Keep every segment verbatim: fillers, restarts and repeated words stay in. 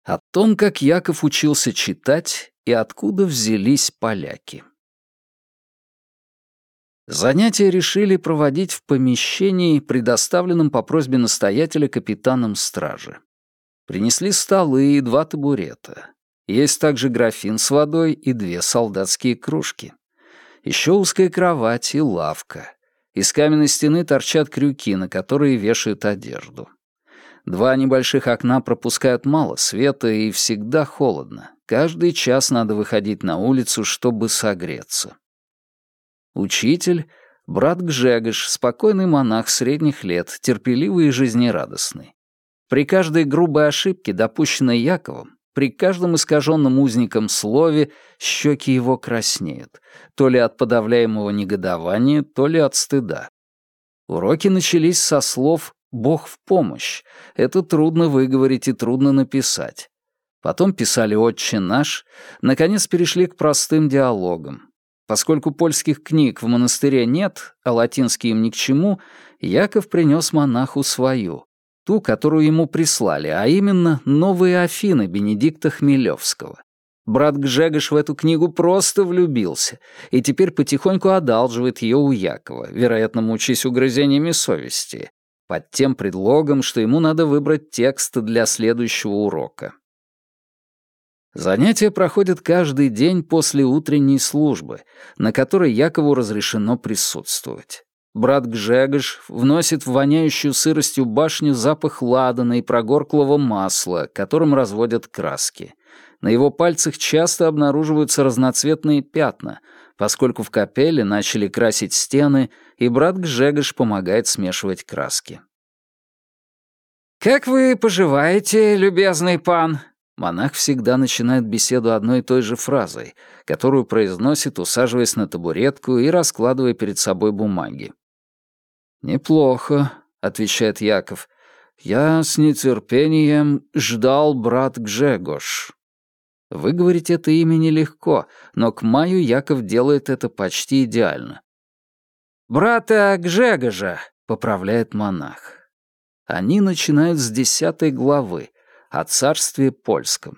О том, как Яков учился читать и откуда взялись поляки. Занятия решили проводить в помещении, предоставленном по просьбе настоятеля капитаном стражи. Принесли столы и два табурета. Есть также графин с водой и две солдатские кружки. Еще узкая кровать и лавка. Из каменной стены торчат крюки, на которые вешают одежду. Два небольших окна пропускают мало света и всегда холодно. Каждый час надо выходить на улицу, чтобы согреться. Учитель — брат Гжегош, спокойный монах средних лет, терпеливый и жизнерадостный. При каждой грубой ошибке, допущенной Яковом, при каждом искаженном узником слове щеки его краснеют, то ли от подавляемого негодования, то ли от стыда. Уроки начались со слов «Бог в помощь». Это трудно выговорить и трудно написать. Потом писали «Отче наш», наконец перешли к простым диалогам. Поскольку польских книг в монастыре нет, а латинский им ни к чему, Яков принес монаху свою, ту, которую ему прислали, а именно «Новые Афины» Бенедикта Хмелевского. Брат Гжегош в эту книгу просто влюбился и теперь потихоньку одалживает ее у Якова, вероятно, мучаясь угрызениями совести, под тем предлогом, что ему надо выбрать текст для следующего урока. Занятия проходят каждый день после утренней службы, на которой Якову разрешено присутствовать. Брат Гжегош вносит в воняющую сыростью башню запах ладана и прогорклого масла, которым разводят краски. На его пальцах часто обнаруживаются разноцветные пятна, поскольку в капелле начали красить стены, и брат Гжегош помогает смешивать краски. «Как вы поживаете, любезный пан?» Монах всегда начинает беседу одной и той же фразой, которую произносит, усаживаясь на табуретку и раскладывая перед собой бумаги. «Неплохо», — отвечает Яков. «Я с нетерпением ждал брат Гжегош». Выговорить это имя нелегко, но к маю Яков делает это почти идеально. «Брата Гжегожа», — поправляет монах. Они начинают с десятой главы о царстве польском.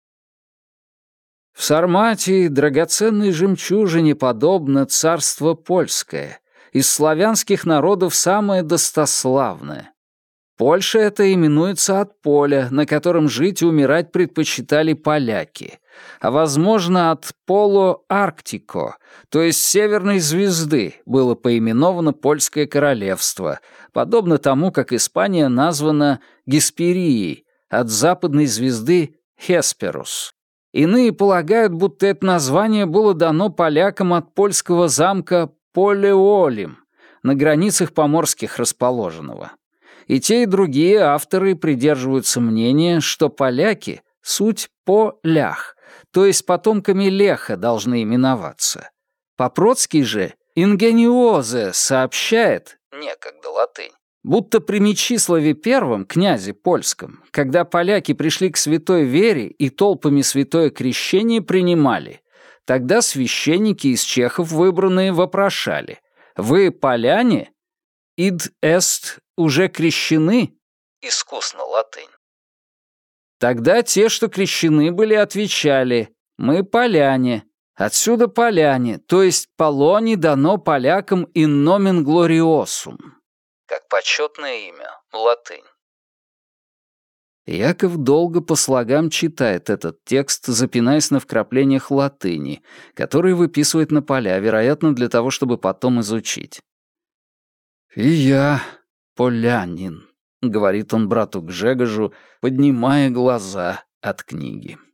В Сарматии драгоценной жемчужине подобно царство польское, из славянских народов самое достославное. Польша эта именуется от поля, на котором жить и умирать предпочитали поляки, а, возможно, от Поло Арктико, то есть Северной звезды, было поименовано Польское королевство, подобно тому, как Испания названа Гесперией, от западной звезды Хесперус. Иные полагают, будто это название было дано полякам от польского замка Полеолим, на границах поморских расположенного. И те, и другие авторы придерживаются мнения, что поляки — суть полях, то есть потомками Леха должны именоваться. Попроцкий же «Ингениозе» сообщает, некогда латынь, будто при Мечиславе Первом, князе польском, когда поляки пришли к святой вере и толпами святое крещение принимали, тогда священники из чехов выбранные вопрошали: «Вы поляне? Ид эст уже крещены?» Искусно латынь. Тогда те, что крещены были, отвечали: «Мы поляне». Отсюда поляне, то есть полони дано полякам in nomen gloriosum, как почетное имя, латынь. Яков долго по слогам читает этот текст, запинаясь на вкраплениях латыни, которые выписывает на поля, вероятно, для того, чтобы потом изучить. «И я полянин», — говорит он брату Гжегожу, поднимая глаза от книги.